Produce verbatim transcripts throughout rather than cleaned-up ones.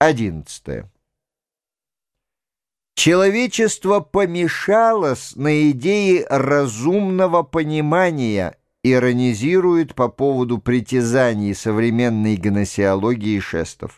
Одиннадцатое. Человечество помешалось на идее разумного понимания, иронизирует по поводу притязаний современной гносеологии Шестов.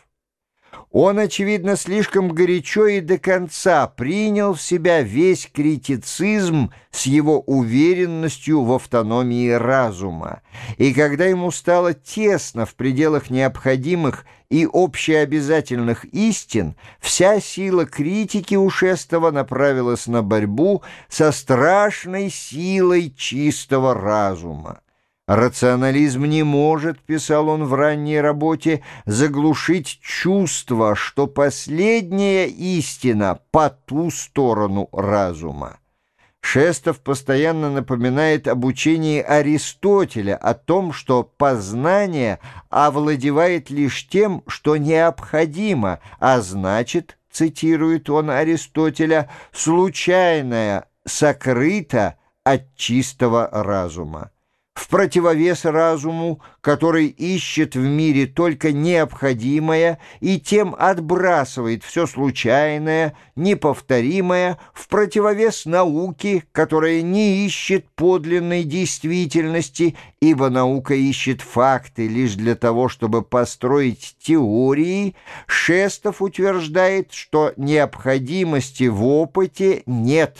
Он, очевидно, слишком горячо и до конца принял в себя весь критицизм с его уверенностью в автономии разума, и когда ему стало тесно в пределах необходимых и общеобязательных истин, вся сила критики у Шестова направилась на борьбу со страшной силой чистого разума. «Рационализм не может, — писал он в ранней работе, — заглушить чувство, что последняя истина по ту сторону разума». Шестов постоянно напоминает об учении Аристотеля о том, что познание овладевает лишь тем, что необходимо, а значит, цитирует он Аристотеля, «случайное сокрыто от чистого разума». В противовес разуму, который ищет в мире только необходимое и тем отбрасывает все случайное, неповторимое, в противовес науке, которая не ищет подлинной действительности, ибо наука ищет факты лишь для того, чтобы построить теории, Шестов утверждает, что необходимости в опыте нет,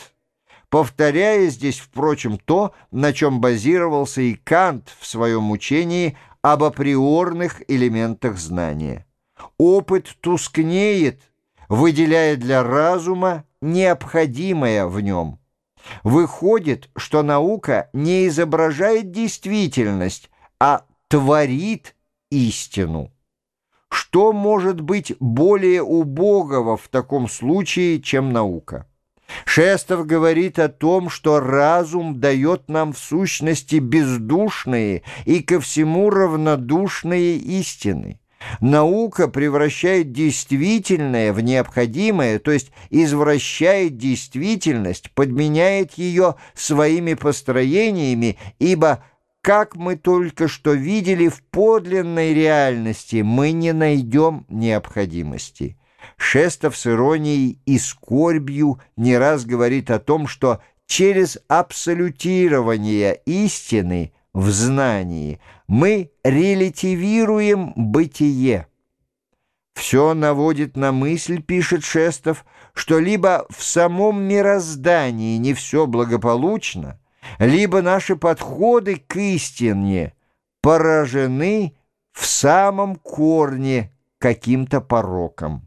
повторяя здесь, впрочем, то, на чем базировался и Кант в своем учении об априорных элементах знания. Опыт тускнеет, выделяя для разума необходимое в нем. Выходит, что наука не изображает действительность, а творит истину. Что может быть более убогого в таком случае, чем наука? Шестов говорит о том, что разум дает нам в сущности бездушные и ко всему равнодушные истины. Наука превращает действительное в необходимое, то есть извращает действительность, подменяет ее своими построениями, ибо, как мы только что видели, в подлинной реальности мы не найдем необходимости. Шестов с иронией и скорбью не раз говорит о том, что через абсолютирование истины в знании мы релятивируем бытие. Все наводит на мысль, пишет Шестов, что либо в самом мироздании не все благополучно, либо наши подходы к истине поражены в самом корне каким-то пороком.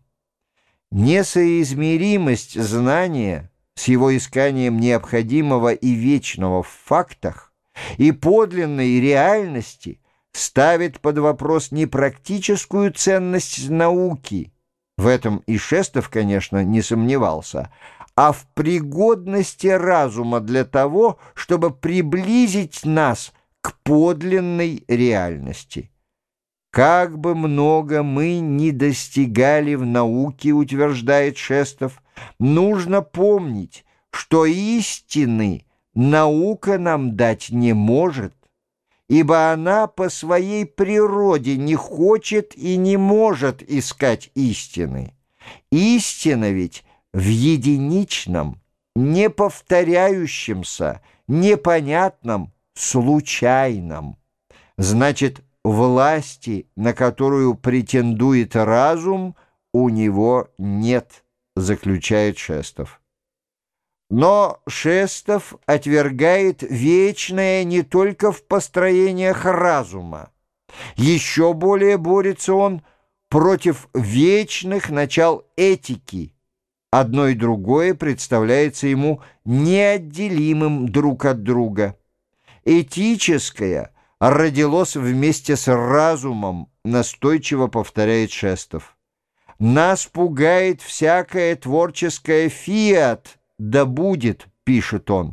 Несоизмеримость знания с его исканием необходимого и вечного в фактах и подлинной реальности ставит под вопрос не практическую ценность науки, в этом и Шестов, конечно, не сомневался, а в пригодности разума для того, чтобы приблизить нас к подлинной реальности. Как бы много мы ни достигали в науке, утверждает Шестов, нужно помнить, что истины наука нам дать не может, ибо она по своей природе не хочет и не может искать истины. Истина ведь в единичном, неповторяющемся, непонятном, случайном. Значит, власти, на которую претендует разум, у него нет, заключает Шестов. Но Шестов отвергает вечное не только в построениях разума. Еще более борется он против вечных начал этики. Одно и другое представляется ему неотделимым друг от друга. Этическое родилось вместе с разумом, настойчиво повторяет Шестов. Нас пугает всякое творческое фиат, да будет, пишет он.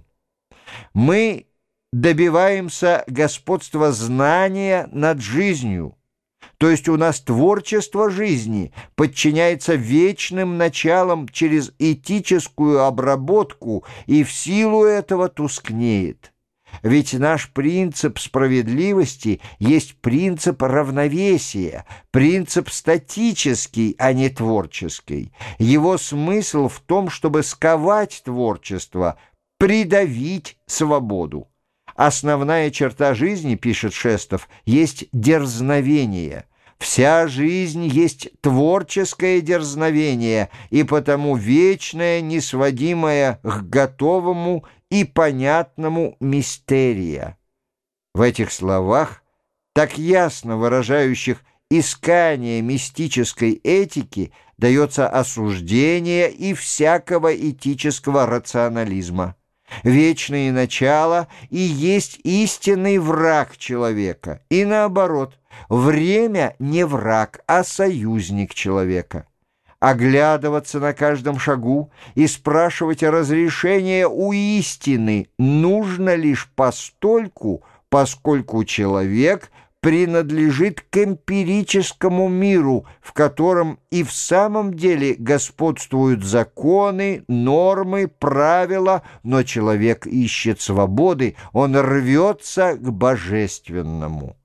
Мы добиваемся господства знания над жизнью, то есть у нас творчество жизни подчиняется вечным началам через этическую обработку и в силу этого тускнеет. Ведь наш принцип справедливости есть принцип равновесия, принцип статический, а не творческий. Его смысл в том, чтобы сковать творчество, придавить свободу. Основная черта жизни, пишет Шестов, есть дерзновение. Вся жизнь есть творческое дерзновение, и потому вечное, несводимое к готовому и понятному мистерия. В этих словах, так ясно выражающих искание мистической этики, дается осуждение и всякого этического рационализма. Вечное начало и есть истинный враг человека, и наоборот, время не враг, а союзник человека. Оглядываться на каждом шагу и спрашивать разрешения у истины нужно лишь постольку, поскольку человек принадлежит к эмпирическому миру, в котором и в самом деле господствуют законы, нормы, правила, но человек ищет свободы, он рвется к божественному.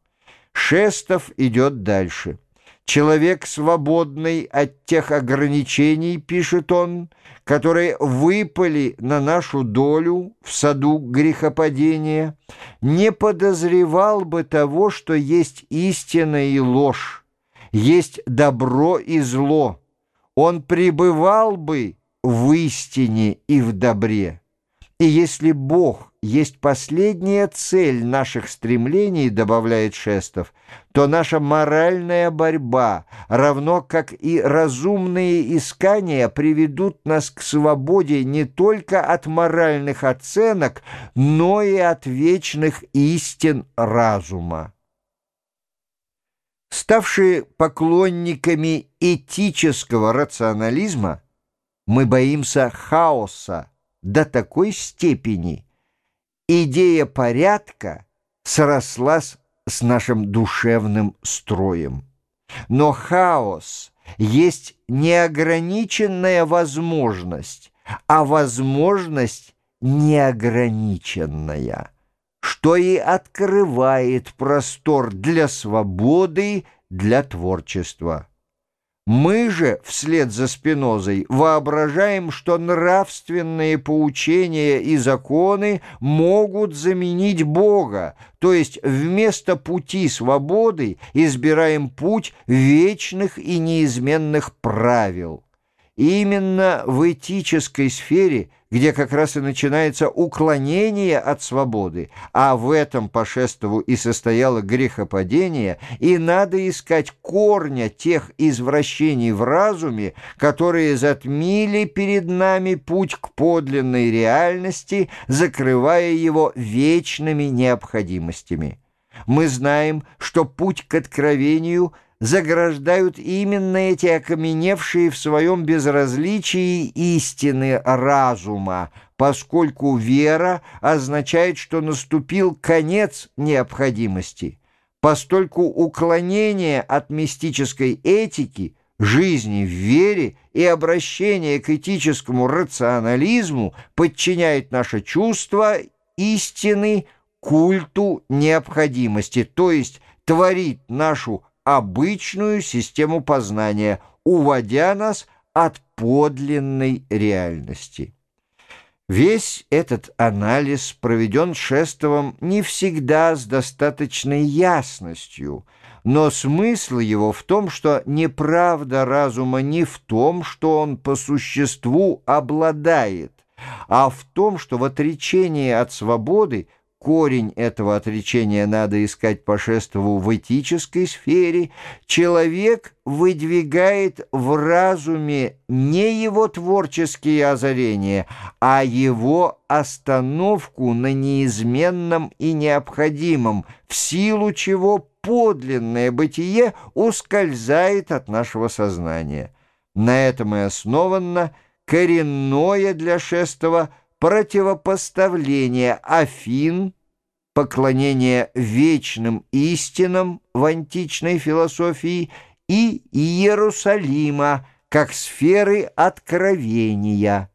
Шестов идет дальше. Человек, свободный от тех ограничений, пишет он, которые выпали на нашу долю в саду грехопадения, не подозревал бы того, что есть истина и ложь, есть добро и зло. Он пребывал бы в истине и в добре. И если Бог есть последняя цель наших стремлений, добавляет Шестов, то наша моральная борьба, равно как и разумные искания, приведут нас к свободе не только от моральных оценок, но и от вечных истин разума. Ставшие поклонниками этического рационализма, мы боимся хаоса до такой степени. Идея порядка срослась с нашим душевным строем. Но хаос есть неограниченная возможность, а возможность неограниченная, что и открывает простор для свободы, для творчества. Мы же, вслед за Спинозой, воображаем, что нравственные поучения и законы могут заменить Бога, то есть вместо пути свободы избираем путь вечных и неизменных правил. Именно в этической сфере, где как раз и начинается уклонение от свободы, а в этом по Шестову и состояло грехопадение, и надо искать корня тех извращений в разуме, которые затмили перед нами путь к подлинной реальности, закрывая его вечными необходимостями. Мы знаем, что путь к откровению – заграждают именно эти окаменевшие в своем безразличии истины разума, поскольку вера означает, что наступил конец необходимости. Постольку уклонение от мистической этики, жизни в вере и обращение к этическому рационализму подчиняет наше чувство истины культу необходимости, то есть творит нашу обычную систему познания, уводя нас от подлинной реальности. Весь этот анализ проведен Шестовым не всегда с достаточной ясностью, но смысл его в том, что неправда разума не в том, что он по существу обладает, а в том, что в отречении от свободы корень этого отречения надо искать по Шестову в этической сфере, человек выдвигает в разуме не его творческие озарения, а его остановку на неизменном и необходимом, в силу чего подлинное бытие ускользает от нашего сознания. На этом и основано коренное для Шестова противопоставление Афин, поклонение вечным истинам в античной философии, и Иерусалима как сферы откровения.